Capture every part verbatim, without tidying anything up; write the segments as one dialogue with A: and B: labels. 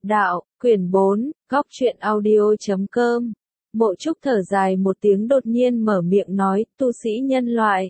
A: Đạo, quyển bốn, góc truyện audio chấm com. Mộ Trúc thở dài một tiếng đột nhiên mở miệng nói, tu sĩ nhân loại.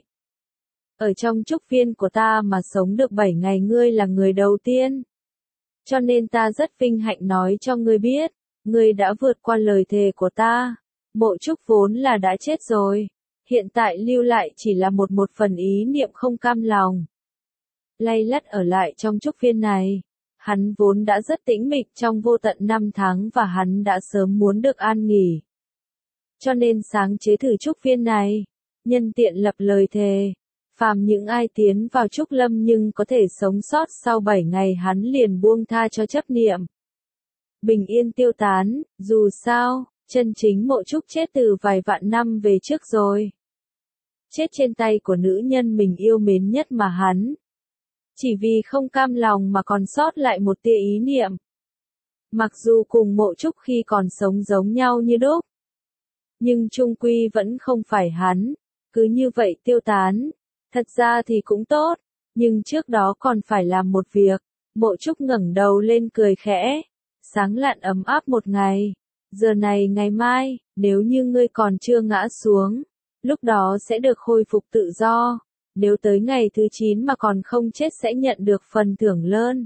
A: Ở trong trúc viên của ta mà sống được bảy ngày ngươi là người đầu tiên. Cho nên ta rất vinh hạnh nói cho ngươi biết, ngươi đã vượt qua lời thề của ta. Mộ Trúc vốn là đã chết rồi. Hiện tại lưu lại chỉ là một một phần ý niệm không cam lòng. Lay lắt ở lại trong trúc viên này. Hắn vốn đã rất tĩnh mịch trong vô tận năm tháng và hắn đã sớm muốn được an nghỉ. Cho nên sáng chế thử trúc viên này, nhân tiện lập lời thề, phàm những ai tiến vào trúc lâm nhưng có thể sống sót sau bảy ngày hắn liền buông tha cho chấp niệm. Bình yên tiêu tán, dù sao, chân chính Mộ Trúc chết từ vài vạn năm về trước rồi. Chết trên tay của nữ nhân mình yêu mến nhất mà hắn. Chỉ vì không cam lòng mà còn sót lại một tia ý niệm. Mặc dù cùng Mộ Trúc khi còn sống giống nhau như đúc. Nhưng chung quy vẫn không phải hắn. Cứ như vậy tiêu tán. Thật ra thì cũng tốt. Nhưng trước đó còn phải làm một việc. Mộ Trúc ngẩng đầu lên cười khẽ. Sáng lạn ấm áp một ngày. Giờ này ngày mai, nếu như ngươi còn chưa ngã xuống. Lúc đó sẽ được khôi phục tự do. Nếu tới ngày thứ chín mà còn không chết sẽ nhận được phần thưởng lớn.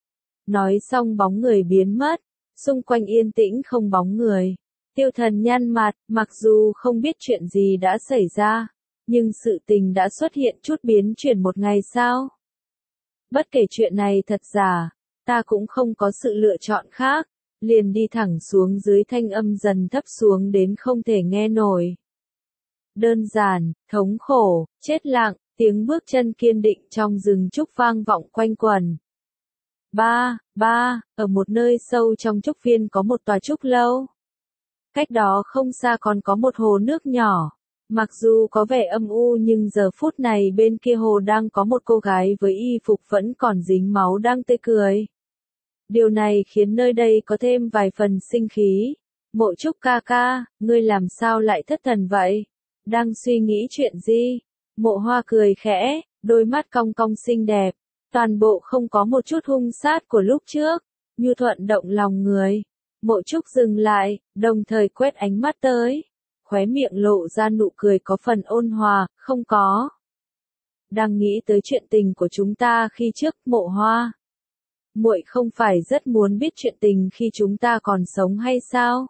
A: Nói xong bóng người biến mất, xung quanh yên tĩnh không bóng người. Tiêu Thần nhăn mặt, mặc dù không biết chuyện gì đã xảy ra, nhưng sự tình đã xuất hiện chút biến chuyển một ngày sau. Bất kể chuyện này thật giả, ta cũng không có sự lựa chọn khác, liền đi thẳng xuống dưới thanh âm dần thấp xuống đến không thể nghe nổi. Đơn giản, thống khổ, chết lặng. Tiếng bước chân kiên định trong rừng trúc vang vọng quanh quần. Ba, ba, ở một nơi sâu trong trúc viên có một tòa trúc lâu. Cách đó không xa còn có một hồ nước nhỏ. Mặc dù có vẻ âm u nhưng giờ phút này bên kia hồ đang có một cô gái với y phục vẫn còn dính máu đang tươi cười. Điều này khiến nơi đây có thêm vài phần sinh khí. Mộ Trúc ca ca, ngươi làm sao lại thất thần vậy? Đang suy nghĩ chuyện gì? Mộ Hoa cười khẽ, đôi mắt cong cong xinh đẹp, toàn bộ không có một chút hung sát của lúc trước, nhu thuận động lòng người. Mộ Trúc dừng lại, đồng thời quét ánh mắt tới, khóe miệng lộ ra nụ cười có phần ôn hòa, không có. Đang nghĩ tới chuyện tình của chúng ta khi trước, Mộ Hoa. Muội không phải rất muốn biết chuyện tình khi chúng ta còn sống hay sao?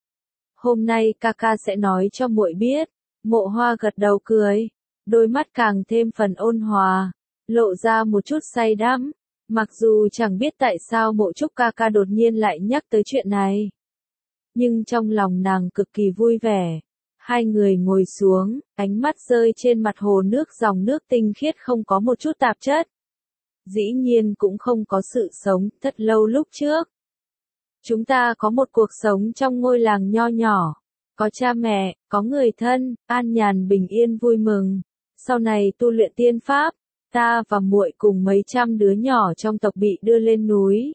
A: Hôm nay ca ca sẽ nói cho muội biết. Mộ Hoa gật đầu cười. Đôi mắt càng thêm phần ôn hòa, lộ ra một chút say đắm, mặc dù chẳng biết tại sao Mộ Trúc ca ca đột nhiên lại nhắc tới chuyện này. Nhưng trong lòng nàng cực kỳ vui vẻ. Hai người ngồi xuống, ánh mắt rơi trên mặt hồ nước dòng nước tinh khiết không có một chút tạp chất. Dĩ nhiên cũng không có sự sống, thật lâu lúc trước. Chúng ta có một cuộc sống trong ngôi làng nho nhỏ, có cha mẹ, có người thân, an nhàn bình yên vui mừng. Sau này tu luyện tiên pháp, ta và muội cùng mấy trăm đứa nhỏ trong tộc bị đưa lên núi.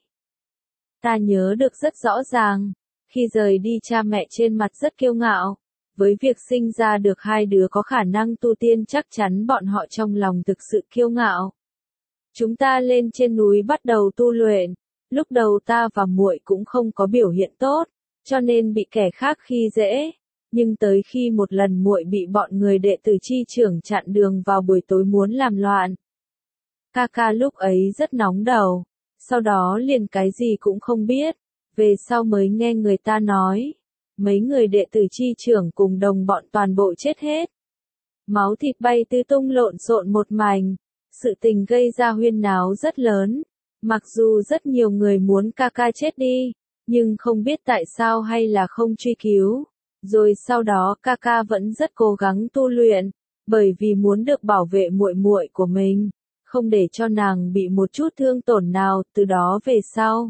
A: Ta nhớ được rất rõ ràng, khi rời đi cha mẹ trên mặt rất kiêu ngạo, với việc sinh ra được hai đứa có khả năng tu tiên chắc chắn bọn họ trong lòng thực sự kiêu ngạo. Chúng ta lên trên núi bắt đầu tu luyện, lúc đầu ta và muội cũng không có biểu hiện tốt, cho nên bị kẻ khác khi dễ. Nhưng tới khi một lần muội bị bọn người đệ tử chi trưởng chặn đường vào buổi tối muốn làm loạn. Ca ca lúc ấy rất nóng đầu, sau đó liền cái gì cũng không biết, về sau mới nghe người ta nói, mấy người đệ tử chi trưởng cùng đồng bọn toàn bộ chết hết. Máu thịt bay tứ tung lộn xộn một mảnh, sự tình gây ra huyên náo rất lớn, mặc dù rất nhiều người muốn ca ca chết đi, nhưng không biết tại sao hay là không truy cứu. Rồi sau đó ca ca vẫn rất cố gắng tu luyện, bởi vì muốn được bảo vệ muội muội của mình, không để cho nàng bị một chút thương tổn nào, từ đó về sau.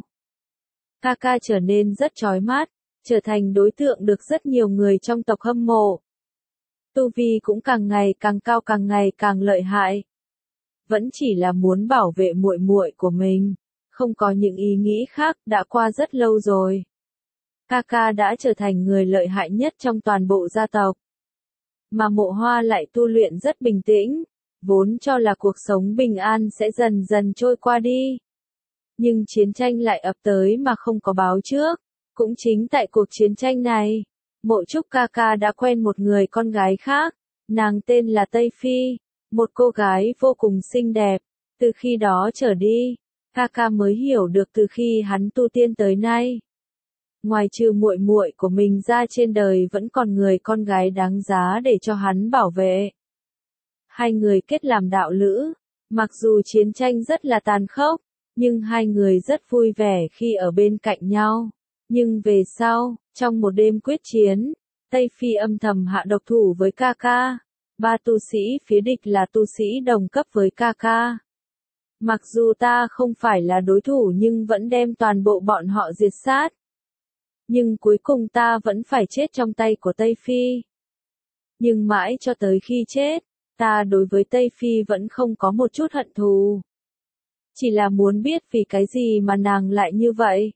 A: Ca ca trở nên rất chói mắt, trở thành đối tượng được rất nhiều người trong tộc hâm mộ. Tu vi cũng càng ngày càng cao càng ngày càng lợi hại. Vẫn chỉ là muốn bảo vệ muội muội của mình, không có những ý nghĩ khác, đã qua rất lâu rồi. Ca ca đã trở thành người lợi hại nhất trong toàn bộ gia tộc. Mà Mộ Hoa lại tu luyện rất bình tĩnh, vốn cho là cuộc sống bình an sẽ dần dần trôi qua đi. Nhưng chiến tranh lại ập tới mà không có báo trước. Cũng chính tại cuộc chiến tranh này, Mộ Trúc ca ca đã quen một người con gái khác, nàng tên là Tây Phi, một cô gái vô cùng xinh đẹp. Từ khi đó trở đi, ca ca mới hiểu được từ khi hắn tu tiên tới nay, ngoài trừ muội muội của mình ra trên đời vẫn còn người con gái đáng giá để cho hắn bảo vệ. Hai người kết làm đạo lữ, mặc dù chiến tranh rất là tàn khốc, nhưng hai người rất vui vẻ khi ở bên cạnh nhau. Nhưng về sau, trong một đêm quyết chiến, Tây Phi âm thầm hạ độc thủ với ca ca. Ba tu sĩ phía địch là tu sĩ đồng cấp với ca ca. Mặc dù ta không phải là đối thủ nhưng vẫn đem toàn bộ bọn họ diệt sát. Nhưng cuối cùng ta vẫn phải chết trong tay của Tây Phi. Nhưng mãi cho tới khi chết, ta đối với Tây Phi vẫn không có một chút hận thù. Chỉ là muốn biết vì cái gì mà nàng lại như vậy.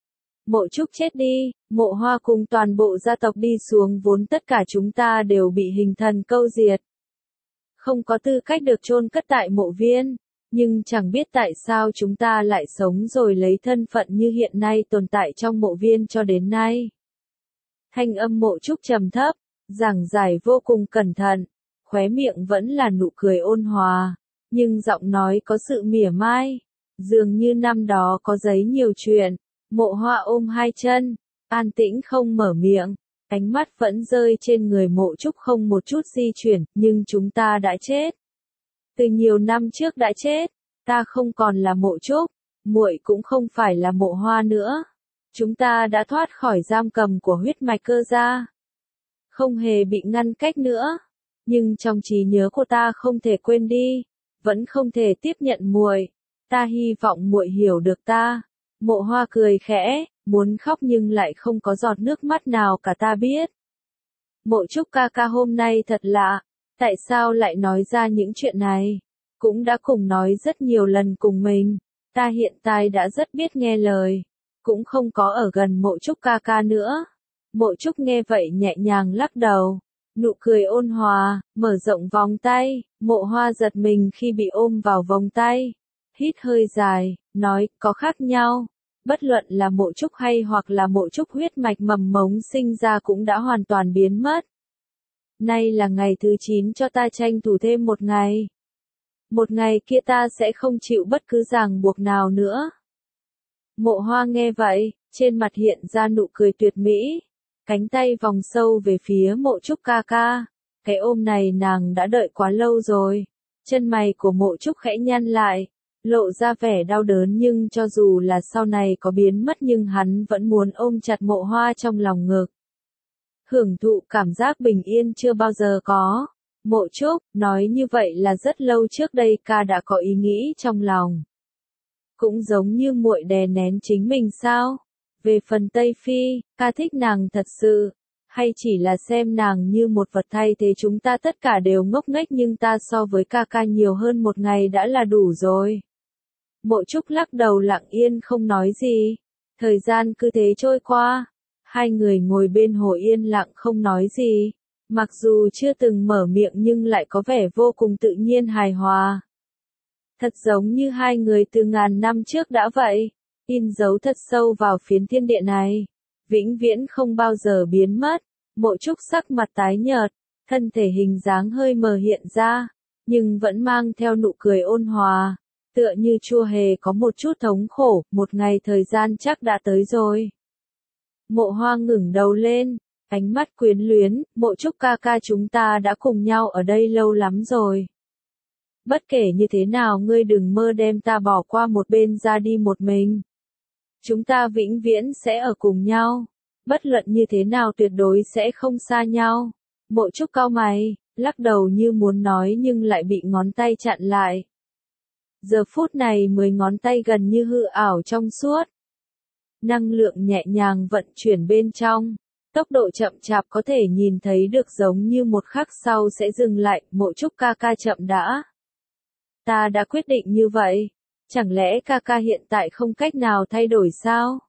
A: Mộ Trúc chết đi, Mộ Hoa cùng toàn bộ gia tộc đi xuống vốn tất cả chúng ta đều bị hình thần câu diệt. Không có tư cách được chôn cất tại mộ viên, nhưng chẳng biết tại sao chúng ta lại sống rồi lấy thân phận như hiện nay tồn tại trong mộ viên cho đến nay. Thanh âm Mộ Trúc trầm thấp, giảng giải vô cùng cẩn thận, khóe miệng vẫn là nụ cười ôn hòa, nhưng giọng nói có sự mỉa mai, dường như năm đó có giấy nhiều chuyện. Mộ Hoa ôm hai chân, an tĩnh không mở miệng, ánh mắt vẫn rơi trên người Mộ Trúc không một chút di chuyển, nhưng chúng ta đã chết. Từ nhiều năm trước đã chết, ta không còn là Mộ Trúc, muội cũng không phải là Mộ Hoa nữa. Chúng ta đã thoát khỏi giam cầm của huyết mạch cơ gia, không hề bị ngăn cách nữa, nhưng trong trí nhớ của ta không thể quên đi, vẫn không thể tiếp nhận muội. Ta hy vọng muội hiểu được ta. Mộ Hoa cười khẽ, muốn khóc nhưng lại không có giọt nước mắt nào cả ta biết. Mộ Trúc ca ca hôm nay thật lạ, tại sao lại nói ra những chuyện này? Cũng đã cùng nói rất nhiều lần cùng mình, ta hiện tại đã rất biết nghe lời, cũng không có ở gần Mộ Trúc ca ca nữa. Mộ Trúc nghe vậy nhẹ nhàng lắc đầu, nụ cười ôn hòa, mở rộng vòng tay, Mộ Hoa giật mình khi bị ôm vào vòng tay. Hít hơi dài, nói, có khác nhau. Bất luận là Mộ Trúc hay hoặc là Mộ Trúc huyết mạch mầm mống sinh ra cũng đã hoàn toàn biến mất. Nay là ngày thứ chín cho ta tranh thủ thêm một ngày. Một ngày kia ta sẽ không chịu bất cứ ràng buộc nào nữa. Mộ Hoa nghe vậy, trên mặt hiện ra nụ cười tuyệt mỹ. Cánh tay vòng sâu về phía Mộ Trúc ca ca. Cái ôm này nàng đã đợi quá lâu rồi. Chân mày của Mộ Trúc khẽ nhăn lại, lộ ra vẻ đau đớn nhưng cho dù là sau này có biến mất nhưng hắn vẫn muốn ôm chặt Mộ Hoa trong lòng ngực. Hưởng thụ cảm giác bình yên chưa bao giờ có. Mộ Trúc, nói như vậy là rất lâu trước đây ca đã có ý nghĩ trong lòng. Cũng giống như muội đè nén chính mình sao? Về phần Tây Phi, ca thích nàng thật sự, hay chỉ là xem nàng như một vật thay thế chúng ta tất cả đều ngốc nghếch nhưng ta so với ca ca nhiều hơn một ngày đã là đủ rồi. Mộ Trúc lắc đầu lặng yên không nói gì. Thời gian cứ thế trôi qua. Hai người ngồi bên hồ yên lặng không nói gì. Mặc dù chưa từng mở miệng nhưng lại có vẻ vô cùng tự nhiên hài hòa. Thật giống như hai người từ ngàn năm trước đã vậy. In dấu thật sâu vào phiến thiên địa này. Vĩnh viễn không bao giờ biến mất. Mộ Trúc sắc mặt tái nhợt. Thân thể hình dáng hơi mờ hiện ra. Nhưng vẫn mang theo nụ cười ôn hòa. Tựa như chưa hề có một chút thống khổ, một ngày thời gian chắc đã tới rồi. Mộ Hoa ngẩng đầu lên, ánh mắt quyến luyến, Mộ Trúc ca ca chúng ta đã cùng nhau ở đây lâu lắm rồi. Bất kể như thế nào ngươi đừng mơ đem ta bỏ qua một bên ra đi một mình. Chúng ta vĩnh viễn sẽ ở cùng nhau, bất luận như thế nào tuyệt đối sẽ không xa nhau. Mộ Trúc cau mày, lắc đầu như muốn nói nhưng lại bị ngón tay chặn lại. Giờ phút này mười ngón tay gần như hư ảo trong suốt. Năng lượng nhẹ nhàng vận chuyển bên trong. Tốc độ chậm chạp có thể nhìn thấy được giống như một khắc sau sẽ dừng lại. Mộ Trúc ca ca chậm đã. Ta đã quyết định như vậy. Chẳng lẽ ca ca hiện tại không cách nào thay đổi sao?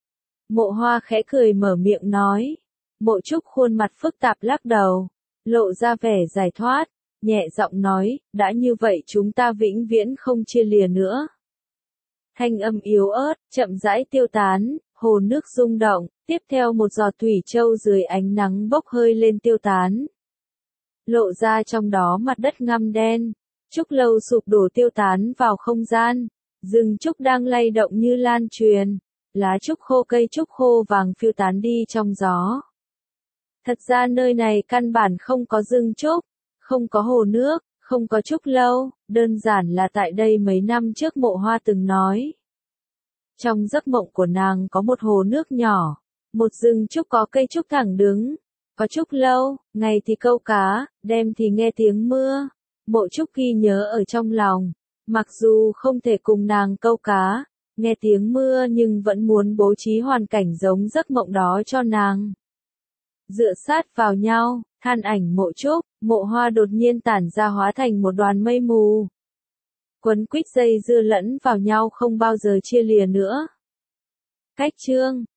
A: Mộ Hoa khẽ cười mở miệng nói. Mộ Trúc khuôn mặt phức tạp lắc đầu. Lộ ra vẻ giải thoát. Nhẹ giọng nói, đã như vậy chúng ta vĩnh viễn không chia lìa nữa. Thanh âm yếu ớt, chậm rãi tiêu tán, hồ nước rung động, tiếp theo một giọt thủy châu dưới ánh nắng bốc hơi lên tiêu tán. Lộ ra trong đó mặt đất ngăm đen, trúc lâu sụp đổ tiêu tán vào không gian, rừng trúc đang lay động như lan truyền, lá trúc khô cây trúc khô vàng phiêu tán đi trong gió. Thật ra nơi này căn bản không có rừng trúc, không có hồ nước, không có trúc lâu, đơn giản là tại đây mấy năm trước Mộ Hoa từng nói. Trong giấc mộng của nàng có một hồ nước nhỏ, một rừng trúc có cây trúc thẳng đứng, có trúc lâu, ngày thì câu cá, đêm thì nghe tiếng mưa. Mộ Trúc ghi nhớ ở trong lòng, mặc dù không thể cùng nàng câu cá, nghe tiếng mưa nhưng vẫn muốn bố trí hoàn cảnh giống giấc mộng đó cho nàng. Dựa sát vào nhau, than ảnh Mộ Trúc, Mộ Hoa đột nhiên tản ra hóa thành một đoàn mây mù. Quấn quýt dây dưa lẫn vào nhau không bao giờ chia lìa nữa. Cách chương